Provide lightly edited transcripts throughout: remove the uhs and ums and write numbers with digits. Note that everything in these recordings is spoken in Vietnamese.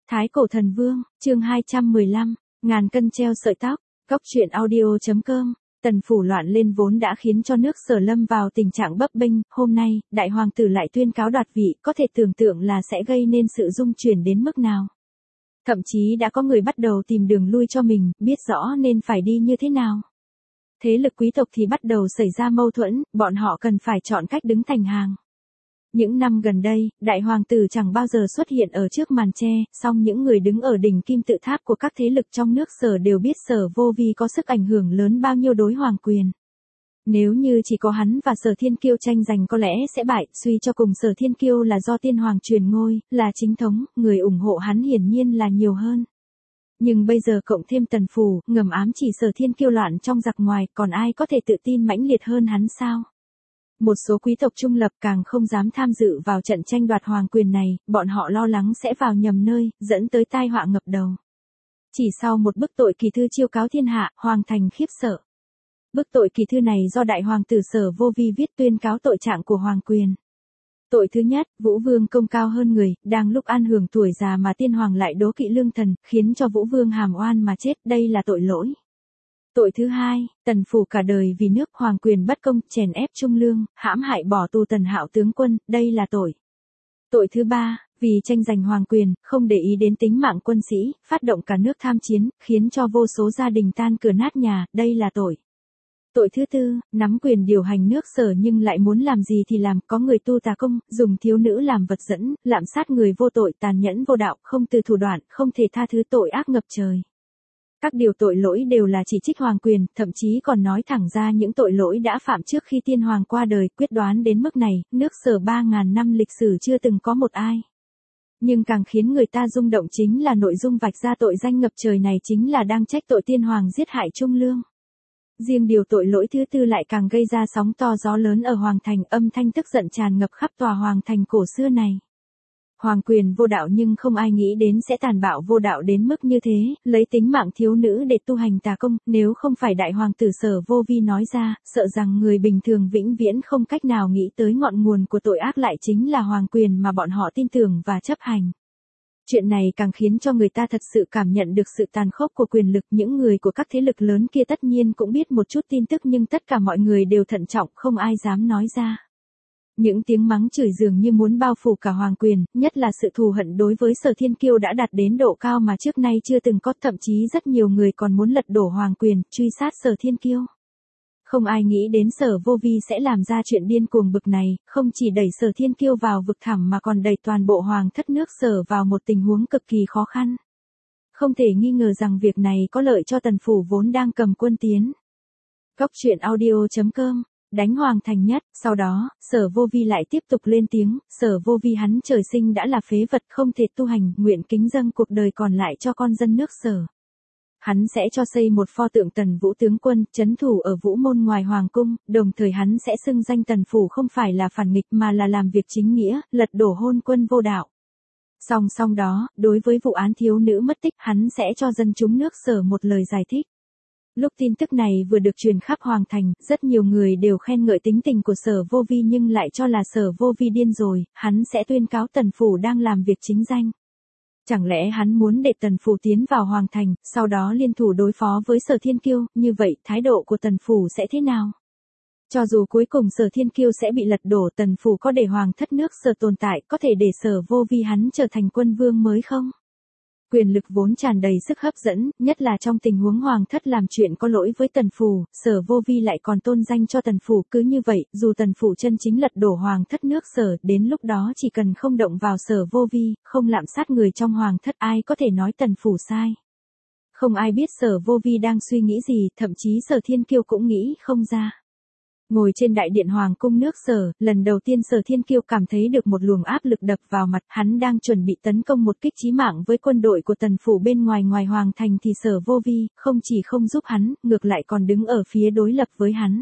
Thái Cổ Thần Vương, chương 215, ngàn cân treo sợi tóc, Cóc truyện audio.com. Tần phủ loạn lên vốn đã khiến cho nước Sở lâm vào tình trạng bấp bênh, hôm nay, đại hoàng tử lại tuyên cáo đoạt vị, có thể tưởng tượng là sẽ gây nên sự rung chuyển đến mức nào. Thậm chí đã có người bắt đầu tìm đường lui cho mình, biết rõ nên phải đi như thế nào. Thế lực quý tộc thì bắt đầu xảy ra mâu thuẫn, bọn họ cần phải chọn cách đứng thành hàng. Những năm gần đây, đại hoàng tử chẳng bao giờ xuất hiện ở trước màn che, song những người đứng ở đỉnh kim tự tháp của các thế lực trong nước Sở đều biết Sở Vô Vi có sức ảnh hưởng lớn bao nhiêu đối hoàng quyền. Nếu như chỉ có hắn và Sở Thiên Kiêu tranh giành có lẽ sẽ bại, suy cho cùng Sở Thiên Kiêu là do tiên hoàng truyền ngôi, là chính thống, người ủng hộ hắn hiển nhiên là nhiều hơn. Nhưng bây giờ cộng thêm Tần phủ, ngầm ám chỉ Sở Thiên Kiêu loạn trong giặc ngoài, còn ai có thể tự tin mãnh liệt hơn hắn sao? Một số quý tộc trung lập càng không dám tham dự vào trận tranh đoạt hoàng quyền này, bọn họ lo lắng sẽ vào nhầm nơi, dẫn tới tai họa ngập đầu. Chỉ sau một bức tội kỳ thư chiêu cáo thiên hạ, hoàng thành khiếp sợ. Bức tội kỳ thư này do đại hoàng tử Sở Vô Vi viết tuyên cáo tội trạng của hoàng quyền. Tội thứ nhất, Vũ Vương công cao hơn người, đang lúc an hưởng tuổi già mà tiên hoàng lại đố kỵ lương thần, khiến cho Vũ Vương hàm oan mà chết, đây là tội lỗi. Tội thứ hai, Tần phủ cả đời vì nước hoàng quyền bất công, chèn ép trung lương, hãm hại bỏ tù Tần Hạo tướng quân, đây là tội. Tội thứ ba, vì tranh giành hoàng quyền, không để ý đến tính mạng quân sĩ, phát động cả nước tham chiến, khiến cho vô số gia đình tan cửa nát nhà, đây là tội. Tội thứ tư, nắm quyền điều hành nước Sở nhưng lại muốn làm gì thì làm, có người tu tà công, dùng thiếu nữ làm vật dẫn, lạm sát người vô tội, tàn nhẫn vô đạo, không từ thủ đoạn, không thể tha thứ, tội ác ngập trời. Các điều tội lỗi đều là chỉ trích hoàng quyền, thậm chí còn nói thẳng ra những tội lỗi đã phạm trước khi tiên hoàng qua đời, quyết đoán đến mức này, nước Sở 3.000 năm lịch sử chưa từng có một ai. Nhưng càng khiến người ta rung động chính là nội dung vạch ra tội danh ngập trời này chính là đang trách tội tiên hoàng giết hại trung lương. Riêng điều tội lỗi thứ tư lại càng gây ra sóng to gió lớn ở hoàng thành, âm thanh tức giận tràn ngập khắp tòa hoàng thành cổ xưa này. Hoàng quyền vô đạo nhưng không ai nghĩ đến sẽ tàn bạo vô đạo đến mức như thế, lấy tính mạng thiếu nữ để tu hành tà công, nếu không phải đại hoàng tử Sở Vô Vi nói ra, sợ rằng người bình thường vĩnh viễn không cách nào nghĩ tới ngọn nguồn của tội ác lại chính là hoàng quyền mà bọn họ tin tưởng và chấp hành. Chuyện này càng khiến cho người ta thật sự cảm nhận được sự tàn khốc của quyền lực, những người của các thế lực lớn kia tất nhiên cũng biết một chút tin tức nhưng tất cả mọi người đều thận trọng, không ai dám nói ra. Những tiếng mắng chửi dường như muốn bao phủ cả hoàng quyền, nhất là sự thù hận đối với Sở Thiên Kiêu đã đạt đến độ cao mà trước nay chưa từng có, thậm chí rất nhiều người còn muốn lật đổ hoàng quyền, truy sát Sở Thiên Kiêu. Không ai nghĩ đến Sở Vô Vi sẽ làm ra chuyện điên cuồng bực này, không chỉ đẩy Sở Thiên Kiêu vào vực thẳm mà còn đẩy toàn bộ hoàng thất nước Sở vào một tình huống cực kỳ khó khăn. Không thể nghi ngờ rằng việc này có lợi cho Tần phủ vốn đang cầm quân tiến. Cóc truyện audio.com. Đánh hoàng thành nhất, sau đó, Sở Vô Vi lại tiếp tục lên tiếng, Sở Vô Vi hắn trời sinh đã là phế vật không thể tu hành, nguyện kính dâng cuộc đời còn lại cho con dân nước Sở. Hắn sẽ cho xây một pho tượng Tần Vũ tướng quân, trấn thủ ở Vũ môn ngoài hoàng cung, đồng thời hắn sẽ xưng danh Tần phủ không phải là phản nghịch mà là làm việc chính nghĩa, lật đổ hôn quân vô đạo. Song đó, đối với vụ án thiếu nữ mất tích, hắn sẽ cho dân chúng nước Sở một lời giải thích. Lúc tin tức này vừa được truyền khắp hoàng thành, rất nhiều người đều khen ngợi tính tình của Sở Vô Vi nhưng lại cho là Sở Vô Vi điên rồi, hắn sẽ tuyên cáo Tần phủ đang làm việc chính danh. Chẳng lẽ hắn muốn để Tần phủ tiến vào hoàng thành, sau đó liên thủ đối phó với Sở Thiên Kiêu, như vậy thái độ của Tần phủ sẽ thế nào? Cho dù cuối cùng Sở Thiên Kiêu sẽ bị lật đổ, Tần phủ có để hoàng thất nước Sở tồn tại, có thể để Sở Vô Vi hắn trở thành quân vương mới không? Quyền lực vốn tràn đầy sức hấp dẫn, nhất là trong tình huống hoàng thất làm chuyện có lỗi với Tần phủ, Sở Vô Vi lại còn tôn danh cho Tần phủ, cứ như vậy, dù Tần phủ chân chính lật đổ hoàng thất nước Sở, đến lúc đó chỉ cần không động vào Sở Vô Vi, không lạm sát người trong hoàng thất, ai có thể nói Tần phủ sai. Không ai biết Sở Vô Vi đang suy nghĩ gì, thậm chí Sở Thiên Kiêu cũng nghĩ không ra. Ngồi trên đại điện hoàng cung nước Sở, lần đầu tiên Sở Thiên Kiêu cảm thấy được một luồng áp lực đập vào mặt, hắn đang chuẩn bị tấn công một kích chí mạng với quân đội của Tần phủ bên ngoài hoàng thành thì Sở Vô Vi, không chỉ không giúp hắn, ngược lại còn đứng ở phía đối lập với hắn.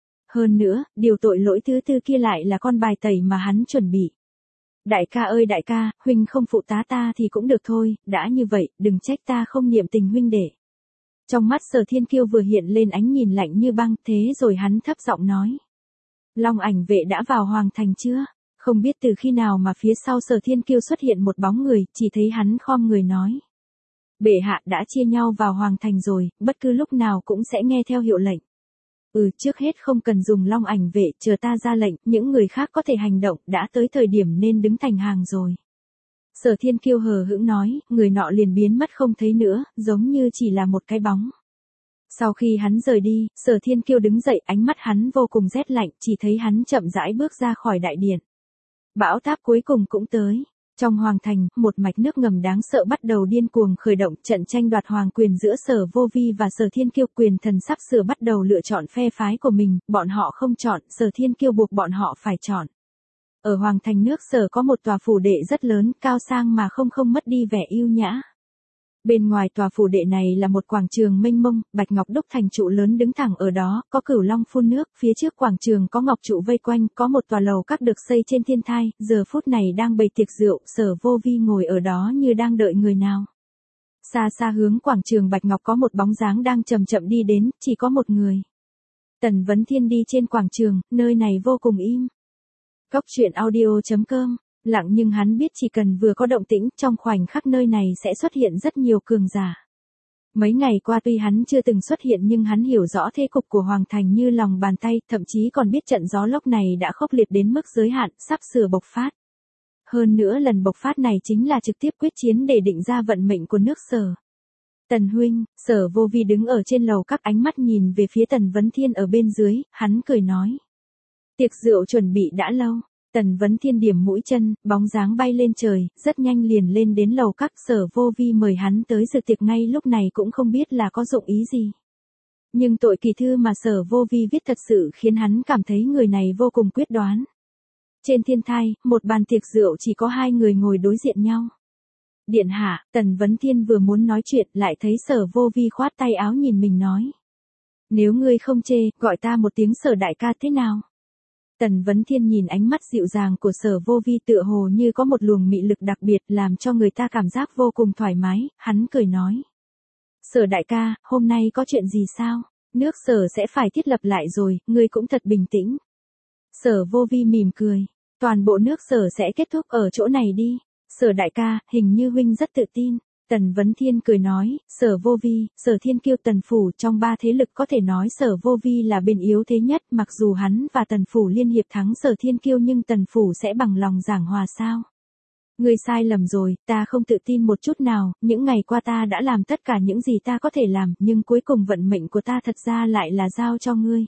Hơn nữa, điều tội lỗi thứ tư kia lại là con bài tẩy mà hắn chuẩn bị. Đại ca ơi đại ca, huynh không phụ tá ta thì cũng được thôi, đã như vậy, đừng trách ta không niệm tình huynh đệ. Trong mắt Sở Thiên Kiêu vừa hiện lên ánh nhìn lạnh như băng, thế rồi hắn thấp giọng nói. Long Ảnh vệ đã vào hoàng thành chưa? Không biết từ khi nào mà phía sau Sở Thiên Kiêu xuất hiện một bóng người, chỉ thấy hắn khom người nói. Bệ hạ đã chia nhau vào hoàng thành rồi, bất cứ lúc nào cũng sẽ nghe theo hiệu lệnh. Trước hết không cần dùng long ảnh vệ, chờ ta ra lệnh, những người khác có thể hành động, đã tới thời điểm nên đứng thành hàng rồi. Sở Thiên Kiêu hờ hững nói, người nọ liền biến mất không thấy nữa, giống như chỉ là một cái bóng. Sau khi hắn rời đi, Sở Thiên Kiêu đứng dậy, ánh mắt hắn vô cùng rét lạnh, chỉ thấy hắn chậm rãi bước ra khỏi đại điện. Bão táp cuối cùng cũng tới. Trong hoàng thành, một mạch nước ngầm đáng sợ bắt đầu điên cuồng khởi động, trận tranh đoạt hoàng quyền giữa Sở Vô Vi và Sở Thiên Kiêu, quyền thần sắp sửa bắt đầu lựa chọn phe phái của mình, bọn họ không chọn, Sở Thiên Kiêu buộc bọn họ phải chọn. Ở hoàng thành nước Sở có một tòa phủ đệ rất lớn, cao sang mà không mất đi vẻ yêu nhã. Bên ngoài tòa phủ đệ này là một quảng trường mênh mông, bạch ngọc đúc thành trụ lớn đứng thẳng ở đó, có cửu long phun nước, phía trước quảng trường có ngọc trụ vây quanh, có một tòa lầu các được xây trên thiên thai, giờ phút này đang bày tiệc rượu, Sở Vô Vi ngồi ở đó như đang đợi người nào. Xa xa hướng quảng trường bạch ngọc có một bóng dáng đang chậm chậm đi đến, chỉ có một người. Tần Vấn Thiên đi trên quảng trường, nơi này vô cùng im. Cốc truyện audio.com. Lặng nhưng hắn biết chỉ cần vừa có động tĩnh, trong khoảnh khắc nơi này sẽ xuất hiện rất nhiều cường giả. Mấy ngày qua tuy hắn chưa từng xuất hiện nhưng hắn hiểu rõ thế cục của Hoàng Thành như lòng bàn tay, thậm chí còn biết trận gió lốc này đã khốc liệt đến mức giới hạn, sắp sửa bộc phát. Hơn nữa lần bộc phát này chính là trực tiếp quyết chiến để định ra vận mệnh của nước Sở. Tần huynh, Sở Vô Vi đứng ở trên lầu các, ánh mắt nhìn về phía Tần Vấn Thiên ở bên dưới, hắn cười nói. Tiệc rượu chuẩn bị đã lâu. Tần Vấn Thiên điểm mũi chân, bóng dáng bay lên trời, rất nhanh liền lên đến lầu các. Sở Vô Vi mời hắn tới dự tiệc ngay lúc này cũng không biết là có dụng ý gì. Nhưng tội kỳ thư mà Sở Vô Vi viết thật sự khiến hắn cảm thấy người này vô cùng quyết đoán. Trên thiên thai, một bàn tiệc rượu chỉ có hai người ngồi đối diện nhau. Điện hạ, Tần Vấn Thiên vừa muốn nói chuyện lại thấy Sở Vô Vi khoát tay áo nhìn mình nói. Nếu ngươi không chê, gọi ta một tiếng Sở đại ca thế nào? Tần Vấn Thiên nhìn ánh mắt dịu dàng của Sở Vô Vi tựa hồ như có một luồng mị lực đặc biệt làm cho người ta cảm giác vô cùng thoải mái, hắn cười nói. Sở đại ca, hôm nay có chuyện gì sao? Nước Sở sẽ phải thiết lập lại rồi, ngươi cũng thật bình tĩnh. Sở Vô Vi mỉm cười, toàn bộ nước Sở sẽ kết thúc ở chỗ này đi. Sở đại ca, hình như huynh rất tự tin. Tần Vấn Thiên cười nói, Sở Vô Vi, Sở Thiên Kiêu, Tần Phủ, trong ba thế lực có thể nói Sở Vô Vi là bên yếu thế nhất, mặc dù hắn và Tần Phủ liên hiệp thắng Sở Thiên Kiêu nhưng Tần Phủ sẽ bằng lòng giảng hòa sao? Ngươi sai lầm rồi, ta không tự tin một chút nào, những ngày qua ta đã làm tất cả những gì ta có thể làm, nhưng cuối cùng vận mệnh của ta thật ra lại là giao cho ngươi.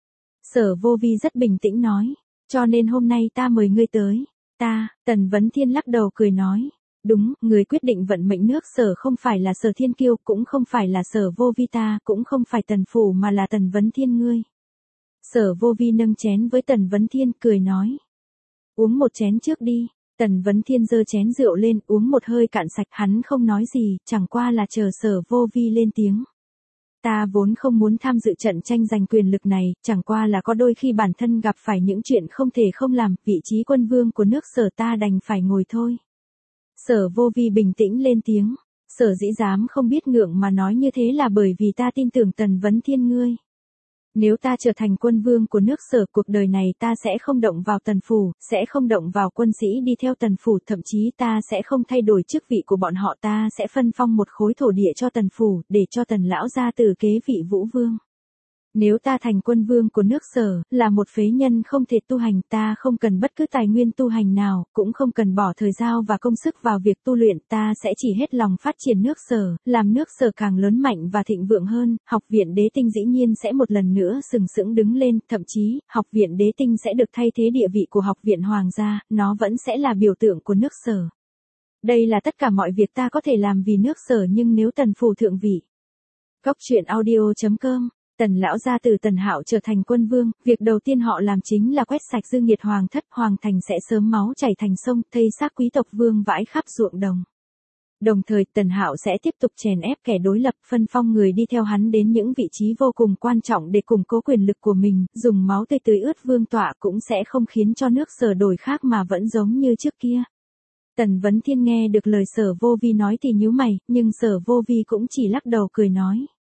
Sở Vô Vi rất bình tĩnh nói, cho nên hôm nay ta mời ngươi tới. Tần Vấn Thiên lắc đầu cười nói. Đúng, người quyết định vận mệnh nước Sở không phải là Sở Thiên Kiêu, cũng không phải là Sở Vô Vi ta, cũng không phải Tần Phủ mà là Tần Vấn Thiên ngươi. Sở Vô Vi nâng chén với Tần Vấn Thiên cười nói. Uống một chén trước đi. Tần Vấn Thiên giơ chén rượu lên, uống một hơi cạn sạch, hắn không nói gì, chẳng qua là chờ Sở Vô Vi lên tiếng. Ta vốn không muốn tham dự trận tranh giành quyền lực này, chẳng qua là có đôi khi bản thân gặp phải những chuyện không thể không làm, vị trí quân vương của nước Sở ta đành phải ngồi thôi. Sở Vô Vi bình tĩnh lên tiếng, Sở dĩ dám không biết ngượng mà nói như thế là bởi vì ta tin tưởng Tần Vấn Thiên ngươi. Nếu ta trở thành quân vương của nước Sở, cuộc đời này ta sẽ không động vào Tần Phủ, sẽ không động vào quân sĩ đi theo Tần Phủ, thậm chí ta sẽ không thay đổi chức vị của bọn họ, ta sẽ phân phong một khối thổ địa cho Tần Phủ, để cho Tần lão gia tử kế vị Vũ Vương. Nếu ta thành quân vương của nước Sở, là một phế nhân không thể tu hành, ta không cần bất cứ tài nguyên tu hành nào, cũng không cần bỏ thời gian và công sức vào việc tu luyện, ta sẽ chỉ hết lòng phát triển nước Sở, làm nước Sở càng lớn mạnh và thịnh vượng hơn, học viện Đế Tinh dĩ nhiên sẽ một lần nữa sừng sững đứng lên, thậm chí, học viện Đế Tinh sẽ được thay thế địa vị của học viện Hoàng gia, nó vẫn sẽ là biểu tượng của nước Sở. Đây là tất cả mọi việc ta có thể làm vì nước Sở, nhưng nếu Tần Phủ thượng vị. Cốc truyện audio.com. Tần lão gia tử Tần Hạo trở thành quân vương, việc đầu tiên họ làm chính là quét sạch dư nghiệt hoàng thất, hoàng thành sẽ sớm máu chảy thành sông, thây xác quý tộc vương vãi khắp ruộng đồng. Đồng thời, Tần Hạo sẽ tiếp tục chèn ép kẻ đối lập, phân phong người đi theo hắn đến những vị trí vô cùng quan trọng để củng cố quyền lực của mình, dùng máu tươi tưới ướt vương tọa cũng sẽ không khiến cho nước Sở đổi khác mà vẫn giống như trước kia. Tần Vấn Thiên nghe được lời Sở Vô Vi nói thì nhíu mày, nhưng Sở Vô Vi cũng chỉ lắc đầu cười nói.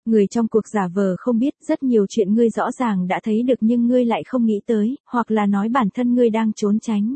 Người trong cuộc giả vờ không biết, rất nhiều chuyện ngươi rõ ràng đã thấy được nhưng ngươi lại không nghĩ tới, hoặc là nói bản thân ngươi đang trốn tránh.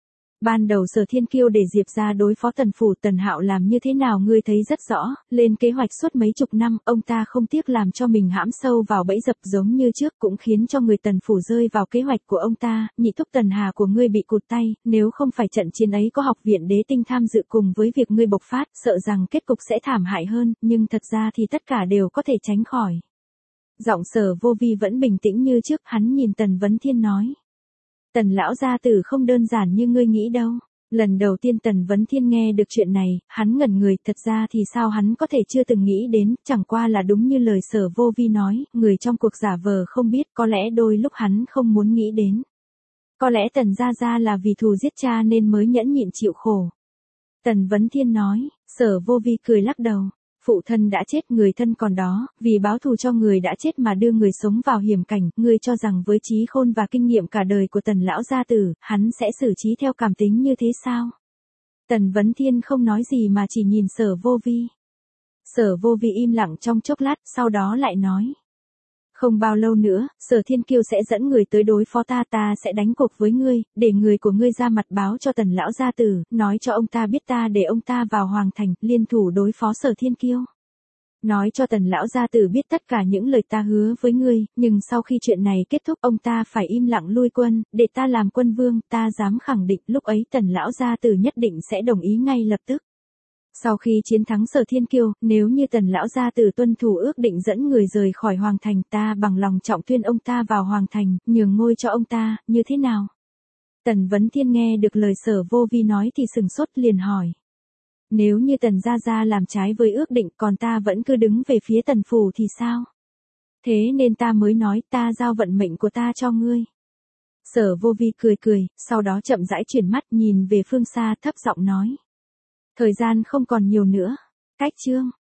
Ban đầu Sở Thiên Kiêu để Diệp ra đối phó Tần phủ, Tần Hạo làm như thế nào ngươi thấy rất rõ, lên kế hoạch suốt mấy chục năm, ông ta không tiếc làm cho mình hãm sâu vào bẫy dập giống như trước, cũng khiến cho người Tần phủ rơi vào kế hoạch của ông ta. Nhị thúc Tần Hà của ngươi bị cụt tay, nếu không phải trận chiến ấy có Học viện Đế Tinh tham dự cùng với việc ngươi bộc phát, sợ rằng kết cục sẽ thảm hại hơn, nhưng thật ra thì tất cả đều có thể tránh khỏi. Giọng Sở Vô Vi vẫn bình tĩnh như trước, hắn nhìn Tần Vấn Thiên nói. Tần lão gia tử không đơn giản như ngươi nghĩ đâu. Lần đầu tiên Tần Vấn Thiên nghe được chuyện này, hắn ngẩn người, thật ra thì sao hắn có thể chưa từng nghĩ đến, chẳng qua là đúng như lời Sở Vô Vi nói, người trong cuộc giả vờ không biết, có lẽ đôi lúc hắn không muốn nghĩ đến. Có lẽ Tần gia gia là vì thù giết cha nên mới nhẫn nhịn chịu khổ. Tần Vấn Thiên nói, Sở Vô Vi cười lắc đầu. Phụ thân đã chết, người thân còn đó, vì báo thù cho người đã chết mà đưa người sống vào hiểm cảnh, ngươi cho rằng với trí khôn và kinh nghiệm cả đời của Tần lão gia tử, hắn sẽ xử trí theo cảm tính như thế sao? Tần Vấn Thiên không nói gì mà chỉ nhìn Sở Vô Vi. Sở Vô Vi im lặng trong chốc lát, sau đó lại nói. Không bao lâu nữa, Sở Thiên Kiêu sẽ dẫn người tới đối phó ta, ta sẽ đánh cuộc với ngươi, để người của ngươi ra mặt báo cho Tần lão gia tử, nói cho ông ta biết ta để ông ta vào hoàng thành, liên thủ đối phó Sở Thiên Kiêu. Nói cho Tần lão gia tử biết tất cả những lời ta hứa với ngươi, nhưng sau khi chuyện này kết thúc ông ta phải im lặng lui quân, để ta làm quân vương, ta dám khẳng định lúc ấy Tần lão gia tử nhất định sẽ đồng ý ngay lập tức. Sau khi chiến thắng Sở Thiên Kiêu, nếu như Tần lão gia tử tuân thủ ước định dẫn người rời khỏi hoàng thành, ta bằng lòng trọng tuyên ông ta vào hoàng thành, nhường ngôi cho ông ta, như thế nào? Tần Vấn Thiên nghe được lời Sở Vô Vi nói thì sừng sốt liền hỏi. Nếu như Tần gia gia làm trái với ước định còn ta vẫn cứ đứng về phía Tần phủ thì sao? Thế nên ta mới nói ta giao vận mệnh của ta cho ngươi. Sở Vô Vi cười cười, sau đó chậm rãi chuyển mắt nhìn về phương xa thấp giọng nói. Thời gian không còn nhiều nữa. Cách chương